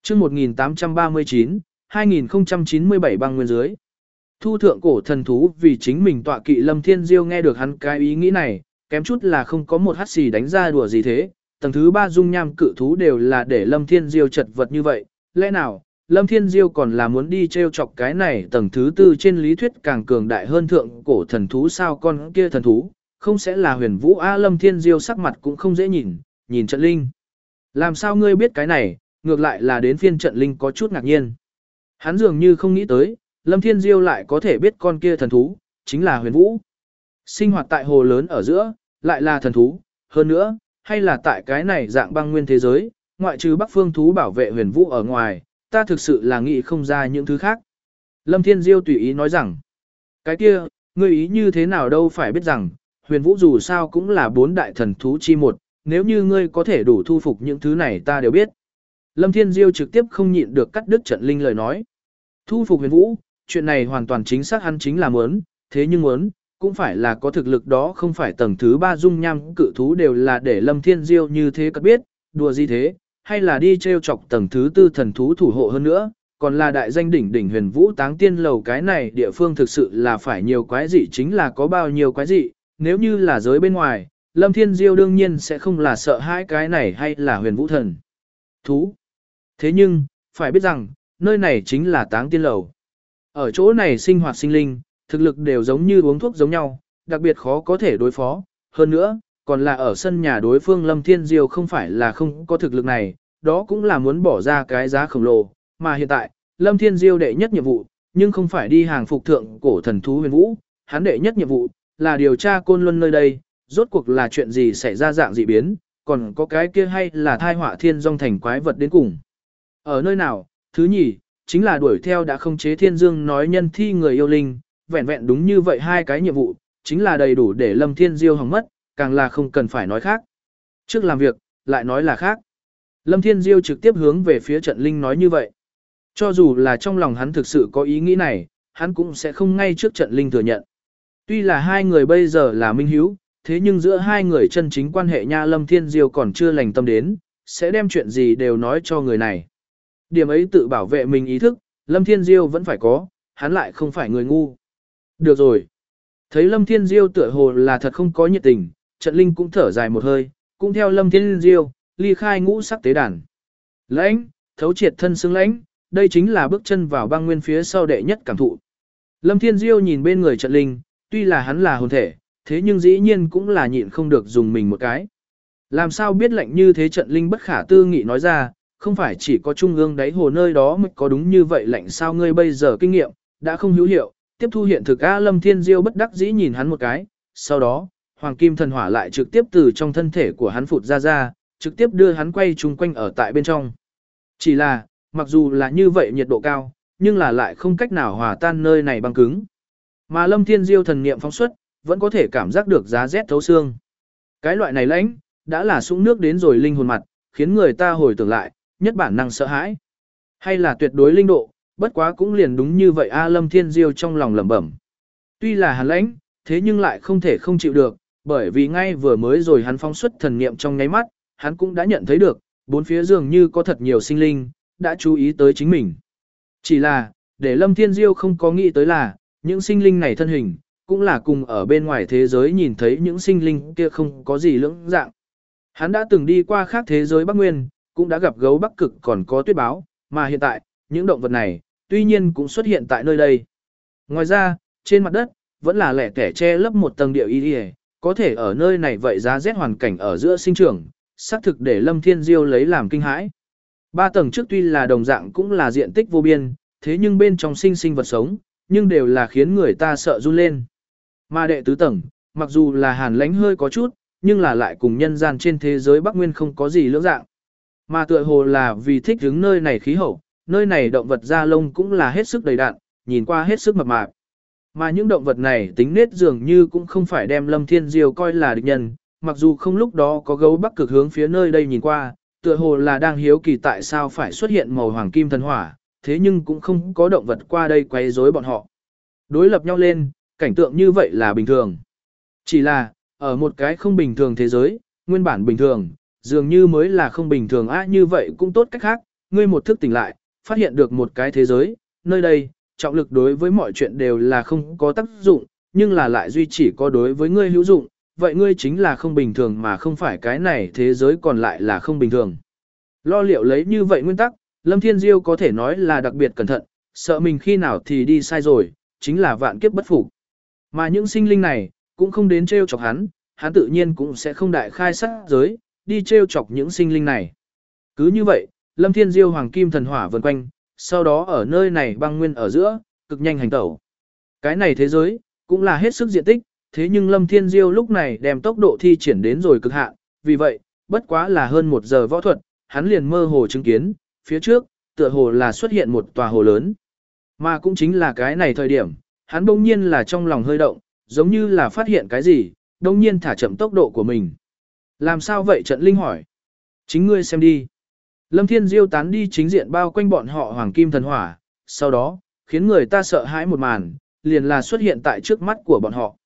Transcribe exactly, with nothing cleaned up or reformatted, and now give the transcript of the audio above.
chương một nghìn tám trăm ba mươi chín, hai nghìn không trăm chín mươi bảy băng nguyên dưới. Thu thượng cổ thần thú vì chính mình tọa kỵ Lâm Thiên Diêu nghe được hắn cái ý nghĩ này, kém chút là không có một hắt xì đánh ra đùa gì thế. Tầng thứ ba dung nham cự thú đều là để Lâm Thiên Diêu chật vật như vậy, lẽ nào Lâm Thiên Diêu còn là muốn đi treo chọc cái này tầng thứ tư trên lý thuyết càng cường đại hơn thượng cổ thần thú sao? Con kia thần thú không sẽ là Huyền Vũ a? Lâm Thiên Diêu sắc mặt cũng không dễ nhìn, nhìn Trận Linh. Làm sao ngươi biết cái này? Ngược lại là đến phiên Trận Linh có chút ngạc nhiên. Hắn dường như không nghĩ tới, Lâm Thiên Diêu lại có thể biết con kia thần thú chính là Huyền Vũ. Sinh hoạt tại hồ lớn ở giữa, lại là thần thú, hơn nữa, hay là tại cái này dạng băng nguyên thế giới, ngoại trừ Bắc Phương thú bảo vệ Huyền Vũ ở ngoài, ta thực sự là nghĩ không ra những thứ khác. Lâm Thiên Diêu tùy ý nói rằng, cái kia, ngươi ý như thế nào đâu phải biết rằng, Huyền Vũ dù sao cũng là bốn đại thần thú chi một, nếu như ngươi có thể đủ thu phục những thứ này ta đều biết. Lâm Thiên Diêu trực tiếp không nhịn được cắt đứt Trận Linh lời nói. Thu phục Huyền Vũ, chuyện này hoàn toàn chính xác hắn chính là muốn, thế nhưng muốn, cũng phải là có thực lực đó, không phải tầng thứ ba dung nham cự thú đều là để Lâm Thiên Diêu như thế cất biết, đùa gì thế, hay là đi treo chọc tầng thứ tư thần thú thủ hộ hơn nữa, còn là đại danh đỉnh đỉnh Huyền Vũ Táng Tiên Lầu. Cái này địa phương thực sự là phải nhiều quái dị, chính là có bao nhiêu quái dị, nếu như là giới bên ngoài, Lâm Thiên Diêu đương nhiên sẽ không là sợ hãi cái này hay là Huyền Vũ thần thú. Thế nhưng, phải biết rằng, nơi này chính là Táng Tiên Lầu. Ở chỗ này sinh hoạt sinh linh, thực lực đều giống như uống thuốc giống nhau, đặc biệt khó có thể đối phó. Hơn nữa, còn là ở sân nhà đối phương. Lâm Thiên Diêu không phải là không có thực lực này, đó cũng là muốn bỏ ra cái giá khổng lồ. Mà hiện tại, Lâm Thiên Diêu đệ nhất nhiệm vụ, nhưng không phải đi hàng phục thượng cổ thần thú Huyền Vũ, hắn đệ nhất nhiệm vụ là điều tra Côn Luân nơi đây, rốt cuộc là chuyện gì xảy ra dạng dị biến, còn có cái kia hay là thai họa thiên dòng thành quái vật đến cùng. Ở nơi nào, thứ nhì, chính là đuổi theo đã không chế Thiên Dương nói nhân thi người yêu linh, vẹn vẹn đúng như vậy hai cái nhiệm vụ, chính là đầy đủ để Lâm Thiên Diêu hỏng mất, càng là không cần phải nói khác. Trước làm việc, lại nói là khác. Lâm Thiên Diêu trực tiếp hướng về phía Trận Linh nói như vậy. Cho dù là trong lòng hắn thực sự có ý nghĩ này, hắn cũng sẽ không ngay trước Trận Linh thừa nhận. Tuy là hai người bây giờ là minh hữu, thế nhưng giữa hai người chân chính quan hệ nha, Lâm Thiên Diêu còn chưa lành tâm đến, sẽ đem chuyện gì đều nói cho người này. Điểm ấy tự bảo vệ mình ý thức, Lâm Thiên Diêu vẫn phải có, hắn lại không phải người ngu. Được rồi. Thấy Lâm Thiên Diêu tựa hồ là thật không có nhiệt tình, Trận Linh cũng thở dài một hơi, cũng theo Lâm Thiên Diêu, ly khai ngũ sắc tế đàn. Lãnh, thấu triệt thân xương lãnh, đây chính là bước chân vào băng nguyên phía sau đệ nhất cảm thụ. Lâm Thiên Diêu nhìn bên người Trận Linh, tuy là hắn là hồn thể, thế nhưng dĩ nhiên cũng là nhịn không được dùng mình một cái. Làm sao biết lạnh như thế? Trận Linh bất khả tư nghị nói ra, không phải chỉ có trung ương đáy hồ nơi đó mới có đúng như vậy lạnh sao? Ngươi bây giờ kinh nghiệm đã không hữu hiệu, tiếp thu hiện thực a. Lâm Thiên Diêu bất đắc dĩ nhìn hắn một cái, sau đó, hoàng kim thần hỏa lại trực tiếp từ trong thân thể của hắn phụt ra ra, trực tiếp đưa hắn quay chung quanh ở tại bên trong. Chỉ là, mặc dù là như vậy nhiệt độ cao, nhưng là lại không cách nào hòa tan nơi này băng cứng. Mà Lâm Thiên Diêu thần niệm phóng xuất, vẫn có thể cảm giác được giá rét thấu xương. Cái loại này lãnh, đã là sũng nước đến rồi linh hồn mặt, khiến người ta hồi tưởng lại, nhất bản năng sợ hãi. Hay là tuyệt đối linh độ, bất quá cũng liền đúng như vậy a. Lâm Thiên Diêu trong lòng lẩm bẩm. Tuy là hàn lãnh, thế nhưng lại không thể không chịu được, bởi vì ngay vừa mới rồi hắn phóng xuất thần niệm trong nháy mắt, hắn cũng đã nhận thấy được, bốn phía dường như có thật nhiều sinh linh, đã chú ý tới chính mình. Chỉ là, để Lâm Thiên Diêu không có nghĩ tới là, những sinh linh này thân hình, cũng là cùng ở bên ngoài thế giới nhìn thấy những sinh linh kia không có gì lưỡng dạng. Hắn đã từng đi qua khác thế giới Bắc Nguyên, cũng đã gặp gấu Bắc Cực còn có tuyết báo, mà hiện tại, những động vật này, tuy nhiên cũng xuất hiện tại nơi đây. Ngoài ra, trên mặt đất, vẫn là lẻ tẻ che lấp một tầng địa y y, có thể ở nơi này vậy giá rét hoàn cảnh ở giữa sinh trưởng, xác thực để Lâm Thiên Diêu lấy làm kinh hãi. Ba tầng trước tuy là đồng dạng cũng là diện tích vô biên, thế nhưng bên trong sinh sinh vật sống, nhưng đều là khiến người ta sợ run lên. Mà đệ tứ tầng, mặc dù là hàn lãnh hơi có chút, nhưng là lại cùng nhân gian trên thế giới Bắc Nguyên không có gì lưỡng dạng. Mà tựa hồ là vì thích hứng nơi này khí hậu, nơi này động vật da lông cũng là hết sức đầy đặn, nhìn qua hết sức mập mạp. Mà những động vật này tính nết dường như cũng không phải đem Lâm Thiên Diêu coi là địch nhân, mặc dù không lúc đó có gấu Bắc Cực hướng phía nơi đây nhìn qua, tựa hồ là đang hiếu kỳ tại sao phải xuất hiện màu hoàng kim thần hỏa, thế nhưng cũng không có động vật qua đây quấy rối bọn họ. Đối lập nhau lên, cảnh tượng như vậy là bình thường. Chỉ là, ở một cái không bình thường thế giới, nguyên bản bình thường, dường như mới là không bình thường á. Như vậy cũng tốt cách khác, ngươi một thức tỉnh lại, phát hiện được một cái thế giới, nơi đây, trọng lực đối với mọi chuyện đều là không có tác dụng, nhưng là lại duy chỉ có đối với ngươi hữu dụng, vậy ngươi chính là không bình thường mà không phải cái này thế giới còn lại là không bình thường. Lo liệu lấy như vậy nguyên tắc, Lâm Thiên Diêu có thể nói là đặc biệt cẩn thận, sợ mình khi nào thì đi sai rồi, chính là vạn kiếp bất phục. Mà những sinh linh này, cũng không đến trêu chọc hắn, hắn tự nhiên cũng sẽ không đại khai sát giới, đi trêu chọc những sinh linh này. Cứ như vậy, Lâm Thiên Diêu hoàng kim thần hỏa vần quanh, sau đó ở nơi này băng nguyên ở giữa, cực nhanh hành tẩu. Cái này thế giới, cũng là hết sức diện tích, thế nhưng Lâm Thiên Diêu lúc này đem tốc độ thi triển đến rồi cực hạn, vì vậy, bất quá là hơn một giờ võ thuật, hắn liền mơ hồ chứng kiến, phía trước, tựa hồ là xuất hiện một tòa hồ lớn. Mà cũng chính là cái này thời điểm, hắn bỗng nhiên là trong lòng hơi động, giống như là phát hiện cái gì, bỗng nhiên thả chậm tốc độ của mình. Làm sao vậy trận linh hỏi? Chính ngươi xem đi. Lâm Thiên Diêu tán đi chính diện bao quanh bọn họ hoàng kim thần hỏa, sau đó, khiến người ta sợ hãi một màn, liền là xuất hiện tại trước mắt của bọn họ.